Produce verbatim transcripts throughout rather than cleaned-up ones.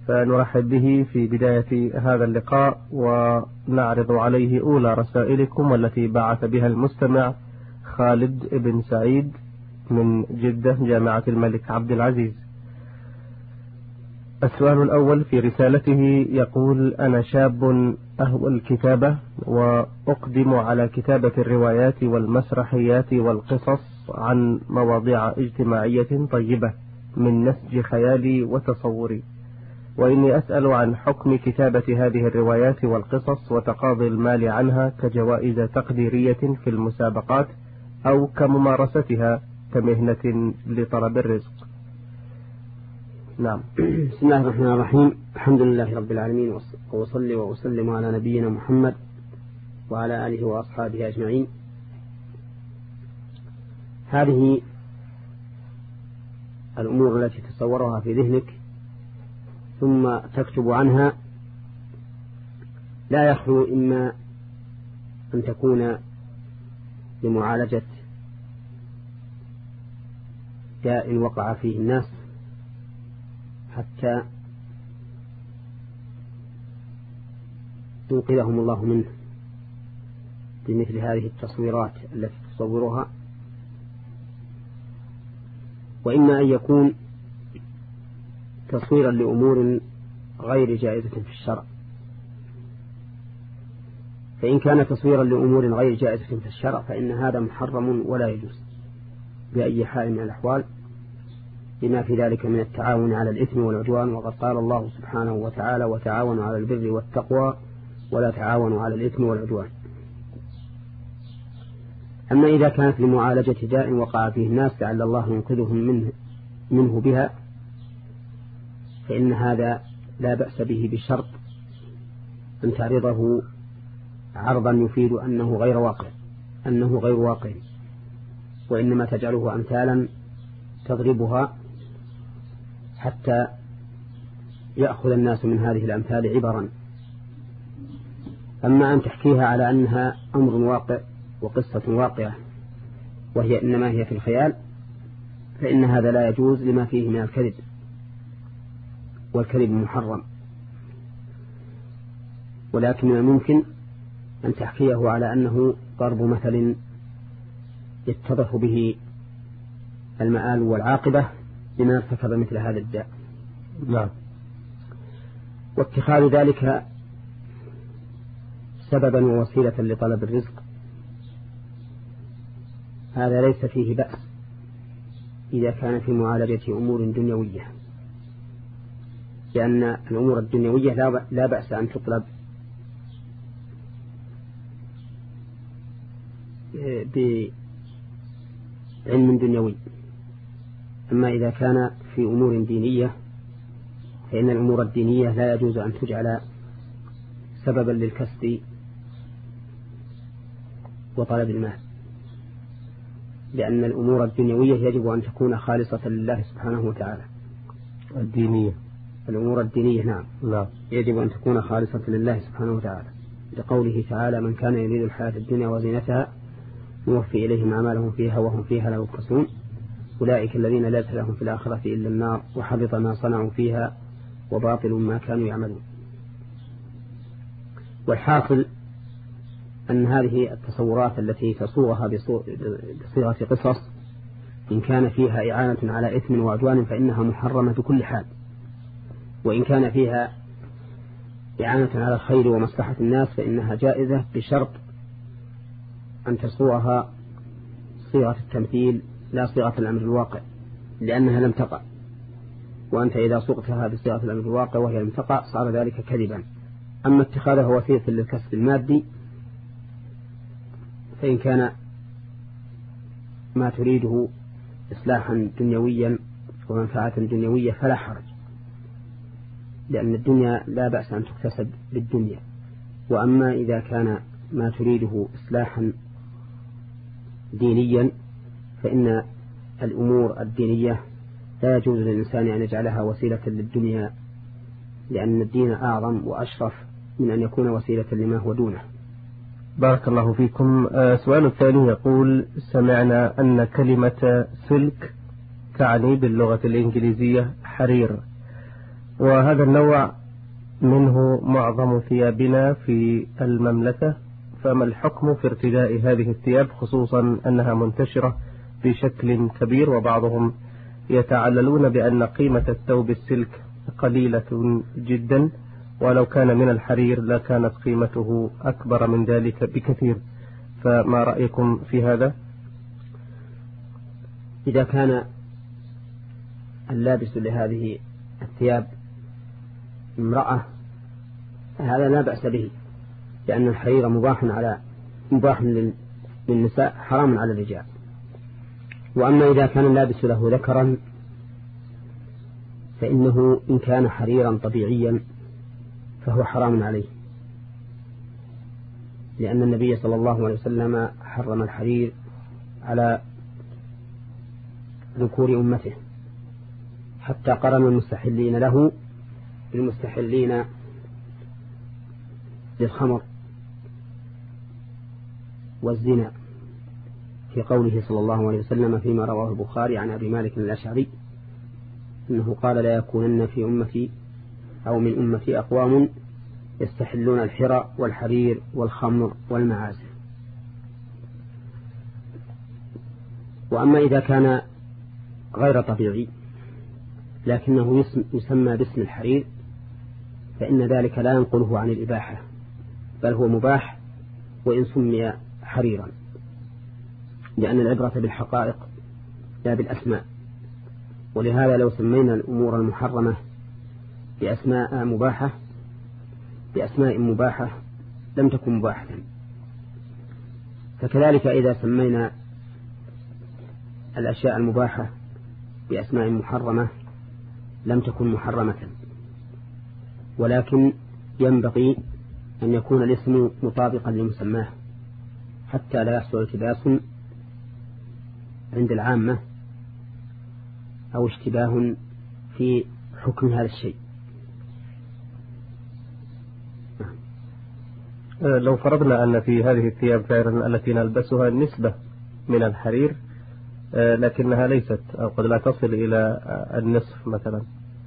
فنرحب به في بداية هذا اللقاء ونعرض عليه أولى رسائلكم والتي بعث بها المستمع خالد بن سعيد من جدة جامعة الملك عبد العزيز. السؤال الأول في رسالته يقول: أنا شاب أهوى الكتابة وأقدم على كتابة الروايات والمسرحيات والقصص عن مواضيع اجتماعية طيبة من نسج خيالي وتصوري، وإني أسأل عن حكم كتابة هذه الروايات والقصص وتقاضي المال عنها كجوائز تقديرية في المسابقات أو كممارستها كمهنة لطلب الرزق. نعم. بسم الله الرحمن الرحيم. الحمد لله رب العالمين، وأصلي وأسلم على نبينا محمد وعلى آله وأصحابه أجمعين. هذه الأمور التي تصورها في ذهنك ثم تكتب عنها لا يخلو إما أن تكون لمعالجة داء وقع فيه الناس حتى ينقذهم الله منه بمثل هذه التصويرات التي تصورها، وإما أن يكون تصويرا لأمور غير جائزة في الشرع. فإن كان تصويرا لأمور غير جائزة في الشرع فإن هذا محرم ولا يجوز بأي حال من الأحوال، لما في ذلك من التعاون على الإثم والعدوان، وقد قال الله سبحانه وتعالى: وتعاونوا على البر والتقوى ولا تعاونوا على الإثم والعدوان. أما إذا كانت لمعالجة داء وقع فيه الناس لعل الله ينقذهم منه, منه بها فإن هذا لا بأس به بشرط أن تعرضه عرضا يفيد أنه غير واقع أنه غير واقع وإنما تجعله أمثالا تضربها حتى يأخذ الناس من هذه الأمثال عبرا. أما أن تحكيها على أنها أمر واقع وقصة واقعة وهي إنما هي في الخيال فإن هذا لا يجوز لما فيه من الكذب، والكذب محرم. ولكن من الممكن أن تحكيه على أنه ضرب مثل يتضح به المآل والعاقبة لمن ارتكب مثل هذا الداء. نعم. واتخاذ ذلك سببا ووسيلة لطلب الرزق هذا ليس فيه بأس إذا كان في معالجة أمور دنيوية، لأن الأمور الدنيوية لا بأس أن تطلب بعلم دنيوي. أما إذا كان في أمور دينية فإن الأمور الدينية لا يجوز أن تجعل سببا للكسب وطلب المال، لأن الأمور الدنيوية يجب أن تكون خالصة لله سبحانه وتعالى. الدينية الأمور الدينية نعم لا. يجب أن تكون خالصة لله سبحانه وتعالى، لقوله تعالى: من كان يريد الحياة الدنيا وزينتها نوفي إليهم أعمالهم فيها وهم فيها لا يبخسون أولئك الذين ليس لهم في الآخرة إلا النار وحبط ما صنعوا فيها وباطل ما كانوا يعملون. والحاصل أن هذه التصورات التي تصورها بصيغة قصص إن كان فيها إعانة على إثم وعدوان فإنها محرمة بكل حال، وإن كان فيها إعانة على الخير ومصلحة الناس فإنها جائزة بشرط أن تصورها صيغة التمثيل لا صيغة الأمر الواقع، لأنها لم تقع، وأنت إذا صغتها بصيغة الأمر الواقع وهي لم تقع صار ذلك كذبا. أما اتخاذها وسيلة للكسب المادي فإن كان ما تريده إصلاحا دنيويا ومنفعة دنيوية فلا حرج، لأن الدنيا لا بأس أن تكتسب بالدنيا. وأما إذا كان ما تريده إصلاحا دينيا فإن الأمور الدينية لا يجوز للإنسان أن يجعلها وسيلة للدنيا، لأن الدين أعظم وأشرف من أن يكون وسيلة لما هو دونه. بارك الله فيكم. السؤال الثاني يقول: سمعنا أن كلمة سلك تعني باللغة الإنجليزية حرير، وهذا النوع منه معظم ثيابنا في المملكة، فما الحكم في ارتداء هذه الثياب، خصوصا أنها منتشرة بشكل كبير، وبعضهم يتعللون بأن قيمة الثوب السلك قليلة جدا، ولو كان من الحرير لكانت قيمته أكبر من ذلك بكثير، فما رأيكم في هذا؟ إذا كان اللابس لهذه الثياب امرأة هذا لا بأس به، لأن الحرير مباح على مباح للنساء حرام على الرجال. وأما إذا كان اللابس له ذكرا فإنه إن كان حريرا طبيعيا فهو حرام عليه، لأن النبي صلى الله عليه وسلم حرم الحرير على ذكور أمته، حتى قرن المستحلين له بالمستحلين للخمر والزنا، في قوله صلى الله عليه وسلم فيما رواه البخاري عن أبي مالك الأشعري أنه قال لا يكونن في أمتي أو من أمتي أقوام يستحلون الحرى والحرير والخمر والمعازف. وأما إذا كان غير طبيعي لكنه يسمى باسم الحرير فإن ذلك لا ينقله عن الإباحة، بل هو مباح وإن سمي حريرا، لأن العبرة بالحقائق لا بالأسماء. ولهذا لو سمينا الأمور المحرمة بأسماء مباحة بأسماء مباحة لم تكن مباحة، فكذلك إذا سمينا الأشياء المباحة بأسماء محرمة لم تكن محرمة، ولكن ينبغي أن يكون الاسم مطابقا لمسماه حتى لا يحصل التباس عند العامة أو اشتباه في حكم هذا الشيء. لو فرضنا أن في هذه الثياب فعلا التي نلبسها نسبة من الحرير لكنها ليست أو قد لا تصل إلى النصف مثلا،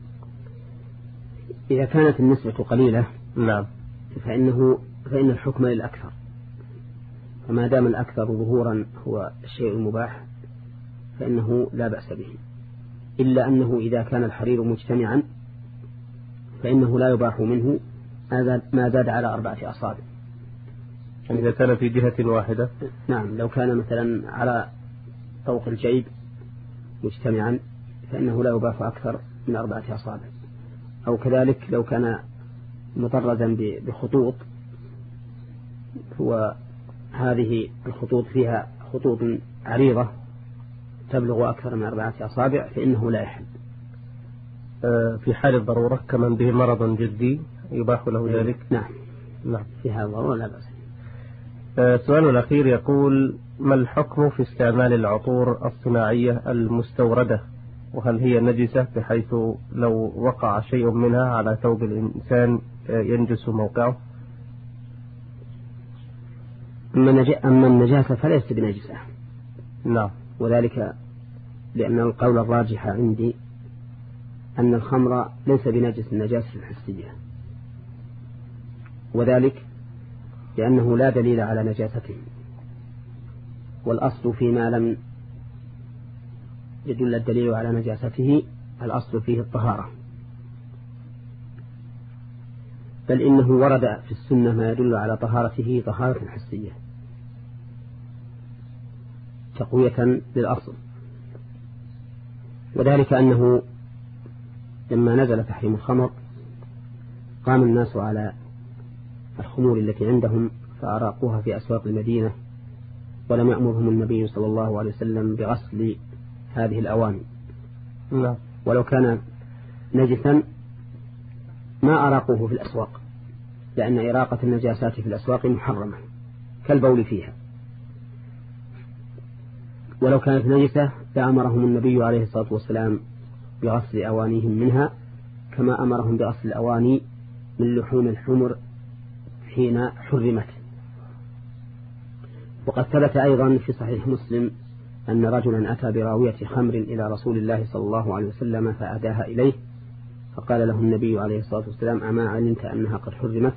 إذا كانت النسبة قليلة نعم فإنه فإن الحكم للأكثر، فما دام الأكثر ظهورا هو الشيء المباح فإنه لا بأس به، إلا أنه إذا كان الحرير مجتمعا فإنه لا يباح منه ما زاد على أربعة أصابع. إذا كان في جهة واحدة نعم، لو كان مثلا على طوق الجيب مجتمعا فإنه لا يباح أكثر من أربعة أصابع، أو كذلك لو كان مطرزا بخطوط وهذه الخطوط فيها خطوط عريضة تبلغ أكثر من أربعة أصابع فإنه لا يحل. في حال الضرورة كمن به مرض جدي يباح له ذلك؟ نعم نعم في هذا الضرورة لا بأس. السؤال الأخير يقول: ما الحكم في استعمال العطور الصناعية المستوردة، وهل هي نجسة بحيث لو وقع شيء منها على ثوب الإنسان ينجس موقعه؟ أما النجاسة فليست بنجسة. نعم، وذلك لأن القول الراجح عندي أن الخمر ليس بنجس النجاسة الحسية، وذلك لأنه لا دليل على نجاسته، والأصل فيما لم يدل الدليل على نجاسته الأصل فيه الطهارة، بل إنه ورد في السنة ما يدل على طهارته طهارة حسية تقوية للأصل، وذلك أنه لما نزل تحريم الخمر قام الناس على الخمور التي عندهم فأراقوها في أسواق المدينة، ولم يأمرهم النبي صلى الله عليه وسلم بغسل هذه الأواني. لا. ولو كان نجسا ما أراقوه في الأسواق، لأن إراقة النجاسات في الأسواق محرمة كالبول فيها، ولو كانت نجسة لأمرهم النبي عليه الصلاة والسلام بغسل أوانيهم منها كما أمرهم بغسل الأواني من لحوم الحمر حين حرمت. وقد ثبت أيضا في صحيح مسلم أن رجلا أتى براوية خمر إلى رسول الله صلى الله عليه وسلم فأداها إليه، فقال له النبي عليه الصلاة والسلام أما علمت أنها قد حرمت؟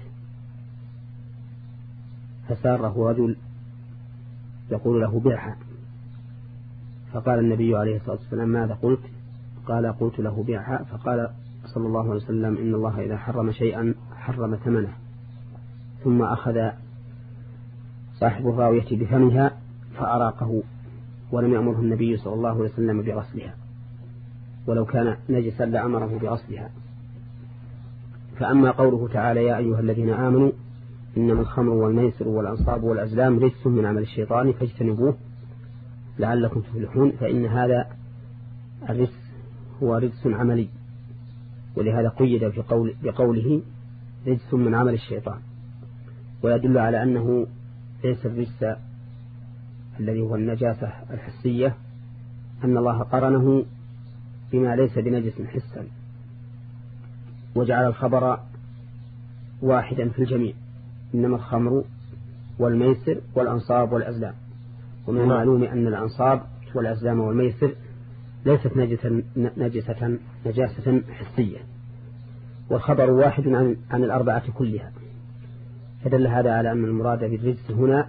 فساره رجل يقول له بيعها، فقال النبي عليه الصلاة والسلام ماذا قلت؟ قال قلت له بيعها. فقال صلى الله عليه وسلم إن الله إذا حرم شيئا حرم ثمنه. ثم أخذ صاحب الراوية بفمها فأراقه، ولم يأمره النبي صلى الله عليه وسلم بغسلها، ولو كان نجسا لأمره بغسلها. فأما قوله تعالى يا أيها الذين آمنوا إنما الخمر والميسر والأنصاب والأزلام رجس من عمل الشيطان فاجتنبوه لعلكم تفلحون، فإن هذا الرجس هو رجس عملي، ولهذا قيد في قول بقوله رجس من عمل الشيطان، ويدل على أنه ليس الرجس الذي هو النجاسة الحسية، أن الله قرنه بما ليس بنجس حسا، وجعل الخبر واحدا في الجميع إنما الخمر والميسر والأنصاب والأزلام. ومن المعلوم أن الأنصاب والأزلام والميسر ليست نجسة, نجسة نجاسة حسية، والخبر واحد عن, عن الأربعة كلها، فدل هذا على أن المراد بالرجس هنا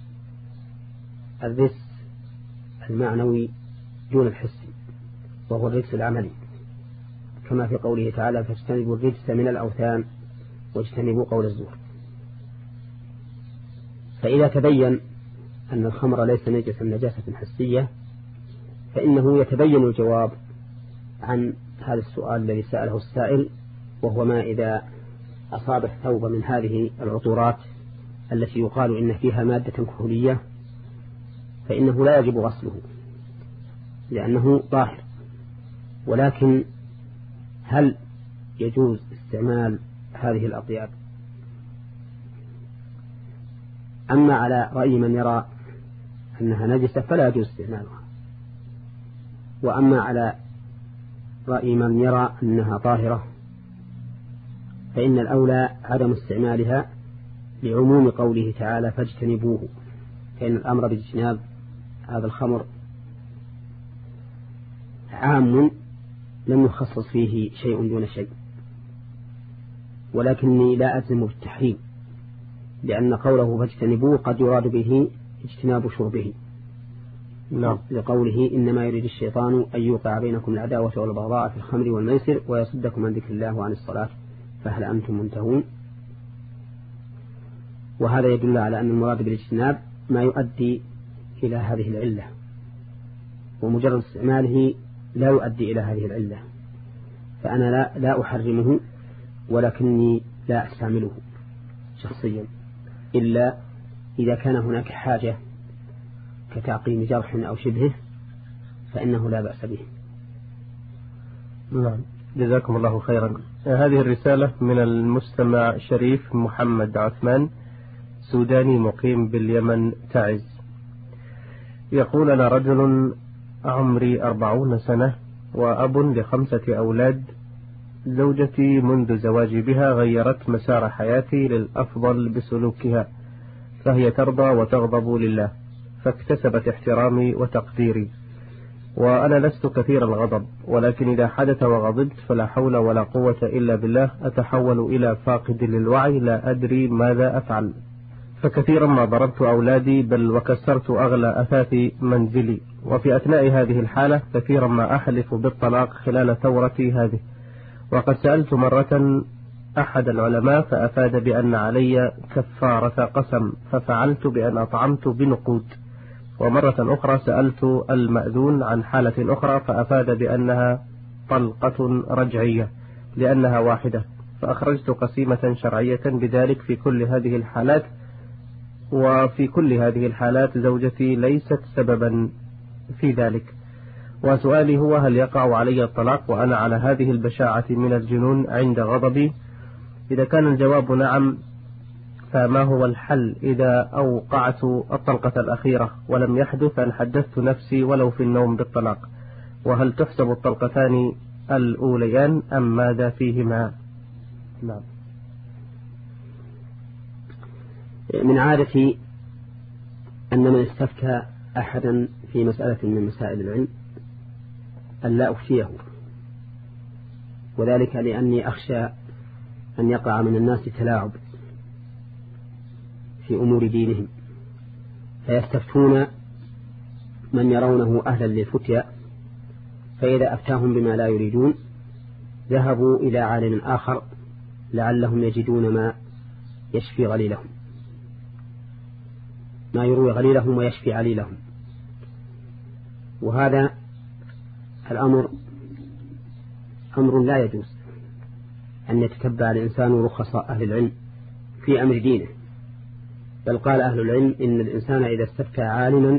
الرجس المعنوي دون الحسي، وهو الرجس العملي، كما في قوله تعالى فاجتنبوا الرجس من الأوثان واجتنبوا قول الزور. فإذا تبين أن الخمر ليس نجسا نجاسة حسية، فإنه يتبين الجواب عن هذا السؤال الذي سأله السائل، وهو ما إذا أصاب الثوب من هذه العطورات التي يقال إن فيها مادة كحولية، فإنه لا يجب غسله لأنه طاهر، ولكن هل يجوز استعمال هذه الأطياب؟ أما على رأي من يرى أنها نجسة فلا يجوز استعمالها، وأما على رأي من يرى أنها طاهرة فإن الأولى عدم استعمالها لعموم قوله تعالى فاجتنبوه، فإن الأمر باجتناب هذا الخمر عام لم يخصص فيه شيء دون شيء، ولكني لا أجزم بالتحريم، لأن قوله فاجتنبوه قد يراد به اجتناب شربه، نعم، لقوله إنما يريد الشيطان أن يوقع بينكم العداوة والبغضاء في الخمر والميسر ويصدكم عن ذكر الله وعن الصلاة فهل أنتم منتهون. وهذا يدل على أن المراد بالاجتناب ما يؤدي إلى هذه العلة، ومجرد استعماله لا يؤدي إلى هذه العلة، فأنا لا, لا أحرمه ولكني لا أستعمله شخصيا إلا إذا كان هناك حاجة كتعقيم جرح أو شبهه فإنه لا بأس به. نعم، جزاكم الله خيرا. هذه الرسالة من المستمع شريف محمد عثمان، سوداني مقيم باليمن تعز، يقول أنا رجل عمري أربعون سنة وأب لخمسة أولاد. زوجتي منذ زواجي بها غيرت مسار حياتي للأفضل بسلوكها، فهي ترضى وتغضب لله، فاكتسبت احترامي وتقديري، وأنا لست كثير الغضب، ولكن إذا حدث وغضبت فلا حول ولا قوة إلا بالله، أتحول إلى فاقد للوعي لا أدري ماذا أفعل، فكثيرا ما ضربت أولادي بل وكسرت أغلى أثاث منزلي، وفي أثناء هذه الحالة كثيرا ما أحلف بالطلاق خلال ثورتي هذه. وقد سألت مرة أحد العلماء فأفاد بأن علي كفارة قسم، ففعلت بأن أطعمت بنقود، ومرة أخرى سألت المأذون عن حالة أخرى فأفاد بأنها طلقة رجعية لأنها واحدة، فأخرجت قسيمة شرعية بذلك في كل هذه الحالات، وفي كل هذه الحالات زوجتي ليست سببا في ذلك. وسؤالي هو هل يقع علي الطلاق وأنا على هذه البشاعة من الجنون عند غضبي؟ إذا كان الجواب نعم فما هو الحل إذا أوقعت الطلقة الأخيرة ولم يحدث أن حدثت نفسي ولو في النوم بالطلاق؟ وهل تحسب الطلقتان الأوليان أم ماذا فيهما؟ نعم. من عادتي أن من استفتى أحدا في مسألة من مسائل العلم أن لا أفتيه، وذلك لأني أخشى أن يقع من الناس تلاعب في أمور دينهم، فيستفتون من يرونه أهلا للفتيا، فإذا أفتاهم بما لا يريدون ذهبوا إلى عالم آخر لعلهم يجدون ما يشفي غليلهم، ما يروي غليلهم ويشفي عليلهم. وهذا الأمر أمر لا يجوز أن يتتبع الإنسان رخص أهل العلم في أمر دينه، بل قال أهل العلم إن الإنسان إذا استفتى عالما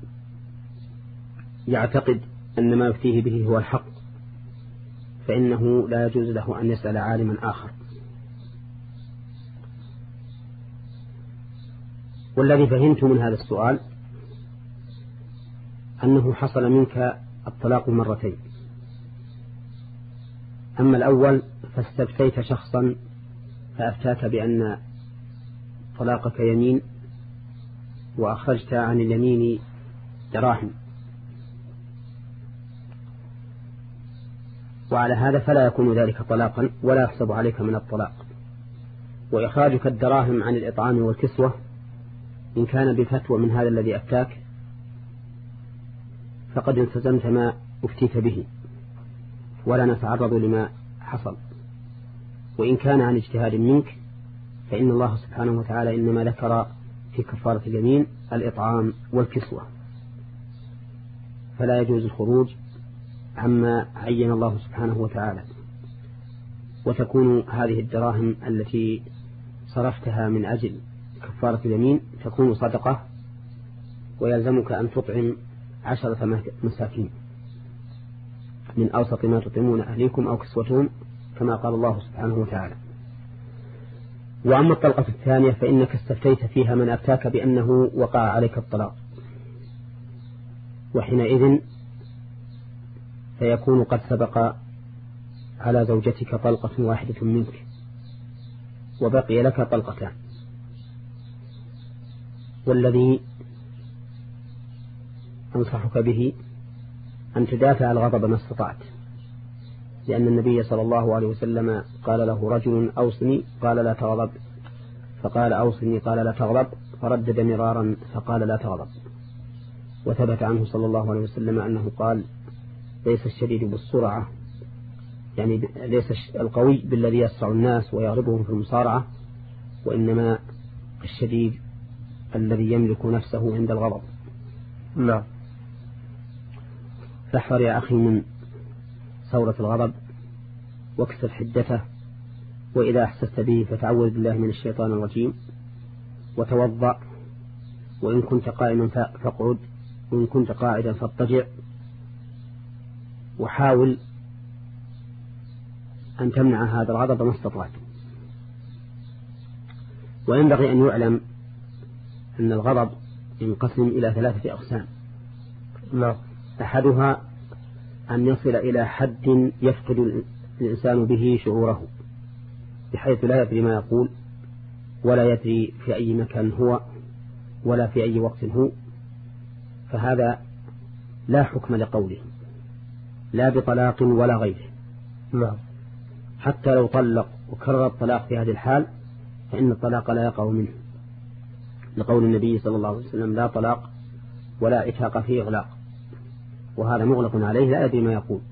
يعتقد أن ما يفتيه به هو الحق فإنه لا يجوز له أن يسأل عالما آخر. والذي فهمت من هذا السؤال أنه حصل منك الطلاق مرتين. أما الأول فاستفتيت شخصا فأفتاك بأن طلاقك يمين وأخرجت عن اليمين دراهم، وعلى هذا فلا يكون ذلك طلاقا ولا يحسب عليك من الطلاق. وإخراجك الدراهم عن الإطعام والكسوة إن كان بفتوى من هذا الذي أفتاك فقد التزمت ما أفتيت به ولا نتعرض لما حصل. وإن كان عن اجتهاد منك فإن الله سبحانه وتعالى إنما ذكر في كفارة اليمين الإطعام والكسوة، فلا يجوز الخروج عما عين الله سبحانه وتعالى. وتكون هذه الدراهم التي صرفتها من أجل كفارة اليمين تكون صدقة، ويلزمك أن تطعم عشرة مساكين من أوسط ما تطعمون أهليكم أو كسوتهم كما قال الله سبحانه وتعالى. وأما الطلقة الثانية فإنك استفتيت فيها من أفتاك بأنه وقع عليك الطلاق، وحينئذ فيكون قد سبق على زوجتك طلقة واحدة منك وبقي لك طلقتان. والذي أنصحك به أن تدافع الغضب ما استطعت، لأن النبي صلى الله عليه وسلم قال له رجل أوصني قال لا تغضب، فقال أوصني قال لا تغضب، فردد مرارا فقال لا تغضب. وثبت عنه صلى الله عليه وسلم أنه قال ليس الشديد بالسرعة، يعني ليس القوي بالذي يسرع الناس ويغلبهم في المصارعة، وإنما الشديد الذي يملك نفسه عند الغضب. لا. فاحذر يا أخي من ثورة الغضب واكسر حدته، وإذا أحسست به فتعوذ بالله من الشيطان الرجيم وتوضأ، وإن كنت قائما فاقعد، وإن كنت قاعدا فاضطجع، وحاول أن تمنع هذا الغضب ما استطعت. وينبغي أن يعلم أن الغضب ينقسم إلى ثلاثة أقسام. لا. أحدها أن يصل إلى حد يفقد الإنسان به شعوره بحيث لا يدري ما يقول ولا يدري في أي مكان هو ولا في أي وقت هو، فهذا لا حكم لقوله لا بطلاق ولا غيره. لا. حتى لو طلق وكرر الطلاق في هذه الحال فإن الطلاق لا يقع منه، لقول النبي صلى الله عليه وسلم لا طلاق ولا إتاق فيه إغلاق، وهذا مغلق عليه لا يدري ما يقول.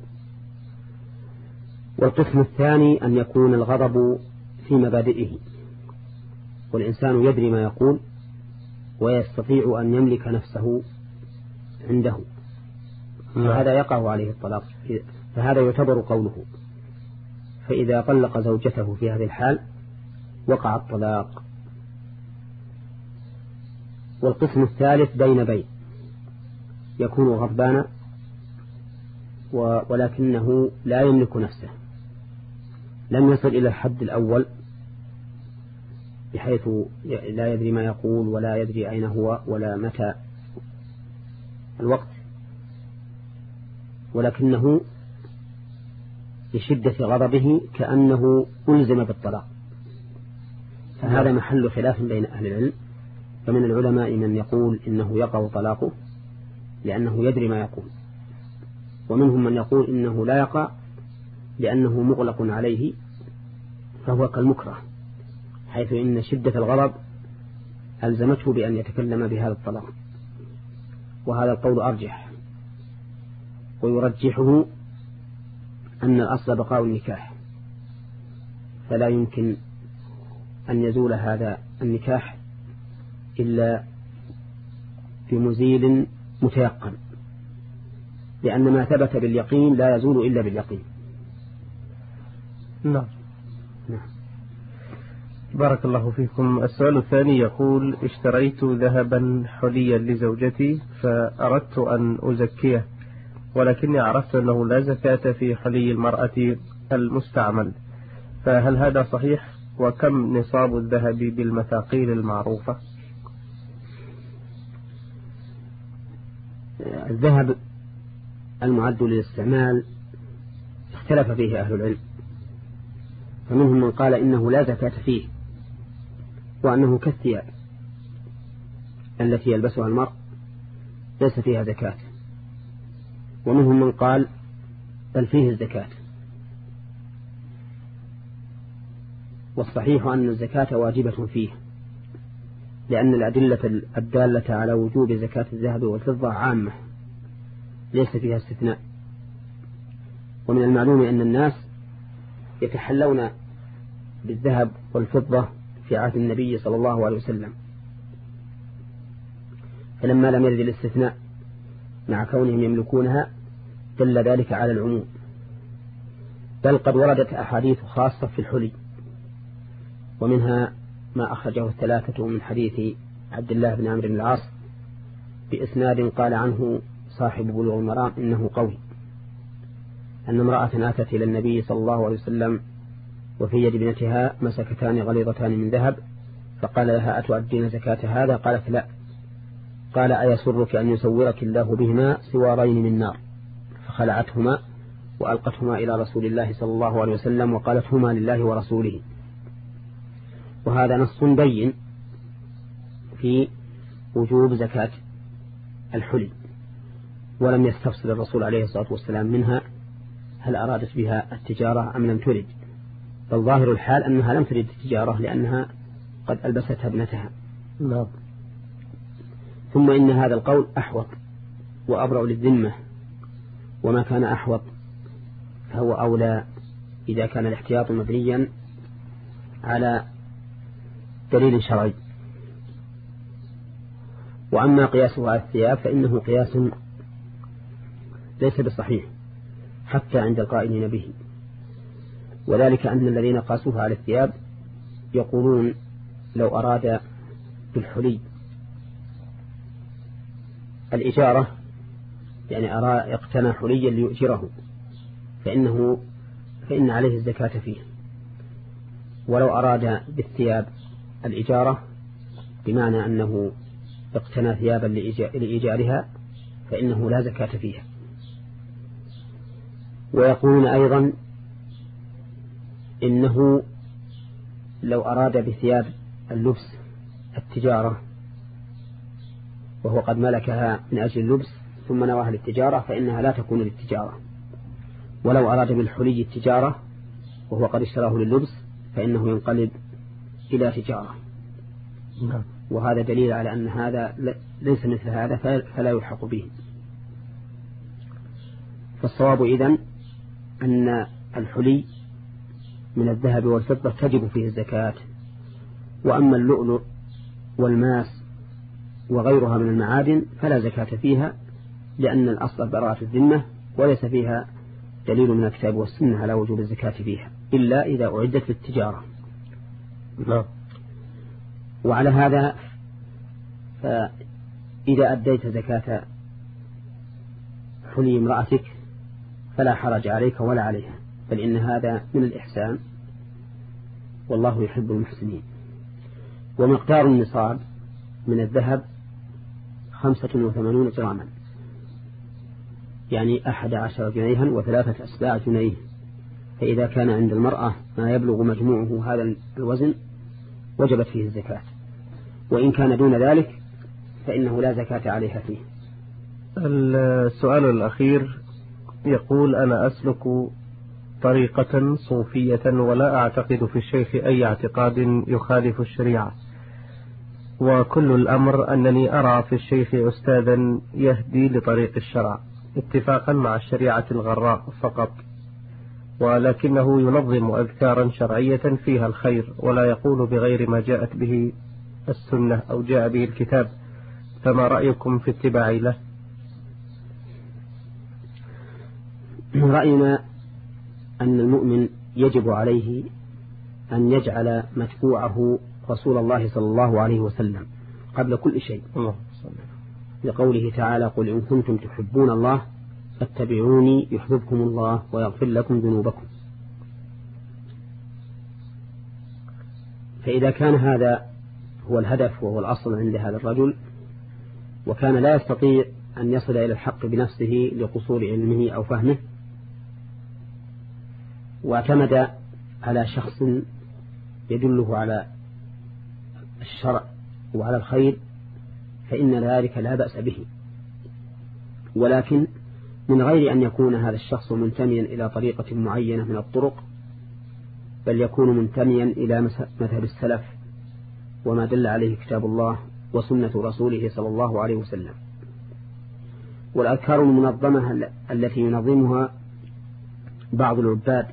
والقسم الثاني أن يكون الغضب في مبادئه والإنسان يدري ما يقول ويستطيع أن يملك نفسه عنده، فهذا يقع عليه الطلاق، فهذا يعتبر قوله. فإذا طلق زوجته في هذه الحال وقع الطلاق. والقسم الثالث بين بين يكون غضبانا ولكنه لا يملك نفسه، لم يصل إلى الحد الأول بحيث لا يدري ما يقول ولا يدري أين هو ولا متى الوقت، ولكنه لشدة غضبه كأنه ألزم بالطلاق، فهذا محل خلاف بين أهل العلم. فمن العلماء من يقول إنه يقع طلاقه لأنه يدري ما يقول، ومنهم من يقول إنه لا يقع لأنه مغلق عليه فهو كالمكره، حيث إن شدة الغضب ألزمته بأن يتكلم بهذا الطلاق، وهذا القول أرجح. ويرجحه أن الأصل بقاء النكاح، فلا يمكن أن يزول هذا النكاح إلا بمزيل متيقن، لأن ما ثبت باليقين لا يزول إلا باليقين. نعم. نعم. بارك الله فيكم. السؤال الثاني يقول: اشتريت ذهبا حليا لزوجتي فأردت أن أزكيه، ولكني عرفت أنه لا زكاة في حلي المرأة المستعمل، فهل هذا صحيح؟ وكم نصاب الذهب بالمثاقيل المعروفة؟ الذهب المعد للاستعمال اختلف فيه أهل العلم، فمنهم من قال إنه لا زكاة فيه، وأنه كالثياب التي يلبسها المرء ليس فيها زكاة، ومنهم من قال بل فيه الزكاة. والصحيح أن الزكاة واجبة فيه، لأن الأدلة الدالة على وجوب زكاة الذهب والفضة عامة ليس فيها استثناء. ومن المعلوم أن الناس يتحلون بالذهب والفضة في عهد النبي صلى الله عليه وسلم، فلما لم يرد الاستثناء مع كونهم يملكونها دل ذلك على العموم، بل قد وردت أحاديث خاصة في الحلي، ومنها ما أخرجه الثلاثة من حديث عبد الله بن عمرو بن العاص بإسناد قال عنه صاحب بلوغ المرام إنه قوي، أن امرأة أتت إلى النبي صلى الله عليه وسلم وفي يد ابنتها مسكتان غليظتان من ذهب، فقال لها: أتؤدين زكاة هذا؟ قالت: لا. قال: أيسرك أن يسورك الله بهما سوارين من نار؟ فخلعتهما وألقتهما إلى رسول الله صلى الله عليه وسلم وقالت: هما لله ورسوله. وهذا نص بين في وجوب زكاة الحلي، ولم يستفصل الرسول عليه الصلاة والسلام منها هل أرادت بها التجارة أم لم ترد، بل ظاهر الحال أنها لم ترد التجارة لأنها قد ألبستها ابنتها. لا. ثم إن هذا القول أحوط وأبرأ للذمة، وما كان أحوط فهو أولى إذا كان الاحتياط مبنيا على دليل شرعي. وأما قياسه على الثياب فإنه قياس ليس بصحيح حتى عند القائلين به، وذلك أن الذين قاسوها على الثياب يقولون لو أراد بالحلي الإجارة، يعني أرى اقتنى حليا ليؤجره، فإنه فإن عليه الزكاة فيه. ولو أراد بالثياب الإجارة بمعنى أنه اقتنى ثيابا لإيجارها فإنه لا زكاة فيها. ويقولون أيضا إنه لو أراد بثياب اللبس التجارة وهو قد ملكها من أجل اللبس ثم نواها للتجارة فإنها لا تكون للتجارة، ولو أراد بالحلي التجارة وهو قد اشتراه لللبس فإنه ينقلب إلى تجارة. وهذا دليل على أن هذا ليس مثل هذا فلا يلحق به. فالصواب إذن أن الحلي من الذهب والفضة تجب فيه الزكاة، وأما اللؤلؤ والماس وغيرها من المعادن فلا زكاة فيها، لأن الأصل براءة الذمة وليس فيها دليل من الكتاب والسنة على وجوب الزكاة فيها إلا إذا أعدت للتجارة. لا. وعلى هذا فإذا أديت زكاة حلي امرأتك فلا حرج عليك ولا عليها، بل إن هذا من الإحسان والله يحب المحسنين. ومقدار النصاب من الذهب خمسة وثمانون جراما، يعني أحد عشر جنيها وثلاثة أسباع جنيه، فإذا كان عند المرأة ما يبلغ مجموعه هذا الوزن وجبت فيه الزكاة، وإن كان دون ذلك فإنه لا زكاة عليها فيه. السؤال الأخير يقول: أنا أسلك طريقة صوفية، ولا أعتقد في الشيخ أي اعتقاد يخالف الشريعة، وكل الأمر أنني أرى في الشيخ أستاذا يهدي لطريق الشرع اتفاقا مع الشريعة الغراء فقط، ولكنه ينظم أذكارا شرعية فيها الخير، ولا يقول بغير ما جاءت به السنة أو جاء به الكتاب، فما رأيكم في اتباع له؟ رأينا أن المؤمن يجب عليه أن يجعل متبوعه رسول الله صلى الله عليه وسلم قبل كل شيء، لقوله تعالى: قل إن كنتم تحبون الله فاتبعوني يحببكم الله ويغفر لكم ذنوبكم. فإذا كان هذا هو الهدف وهو الأصل عند هذا الرجل، وكان لا يستطيع أن يصل إلى الحق بنفسه لقصور علمه أو فهمه، واعتمد على شخص يدله على الشرع وعلى الخير، فإن ذلك لا بأس به، ولكن من غير أن يكون هذا الشخص منتميا إلى طريقة معينة من الطرق، بل يكون منتميا إلى مذهب السلف وما دل عليه كتاب الله وسنة رسوله صلى الله عليه وسلم. والأذكار المنظمة التي ينظمها بعض العباد،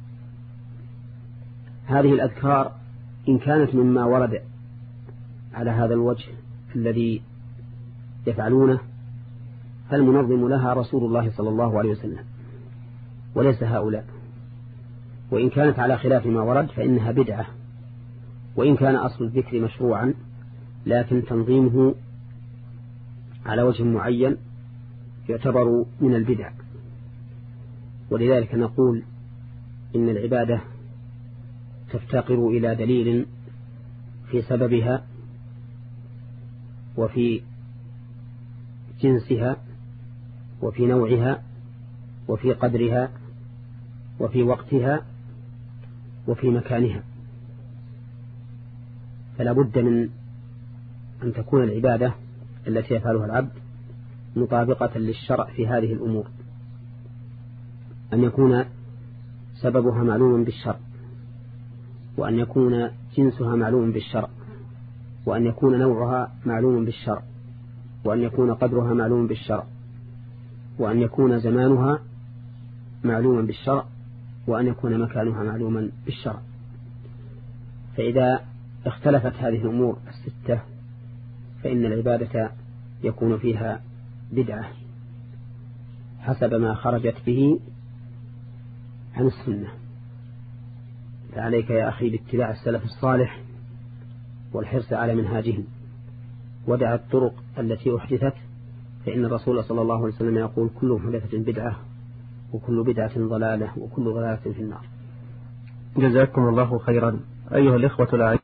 هذه الأذكار إن كانت مما ورد على هذا الوجه الذي يفعلونه، فالمنظم لها رسول الله صلى الله عليه وسلم وليس هؤلاء، وإن كانت على خلاف ما ورد فإنها بدعة، وإن كان أصل الذكر مشروعا لكن تنظيمه على وجه معين يعتبر من البدع. ولذلك نقول إن العبادة تفتقر إلى دليل في سببها وفي جنسها وفي نوعها وفي قدرها وفي وقتها وفي مكانها، فلا بد من أن تكون العبادة التي يفعلها العبد مطابقة للشرع في هذه الأمور، أن يكون سببها معلوم بالشرع، وأن يكون جنسها معلوم بالشرع، وأن يكون نوعها معلوم بالشرع، وأن يكون قدرها معلوم بالشرع، وأن يكون زمانها معلوما بالشرع، وأن يكون مكانها معلوما بالشرع. فإذا اختلفت هذه الأمور الستة فإن العبادة يكون فيها بدعة حسب ما خرجت به عن السنة. فعليك يا أخي باتباع السلف الصالح والحرص على منهاجهم، ودع الطرق التي أحدثت، فإن الرسول صلى الله عليه وسلم يقول: كل محدثة بدعة وكل بدعة ضلالة وكل ضلالة في النار. جزاكم الله خيرا. أيها الإخوة الأعزاء،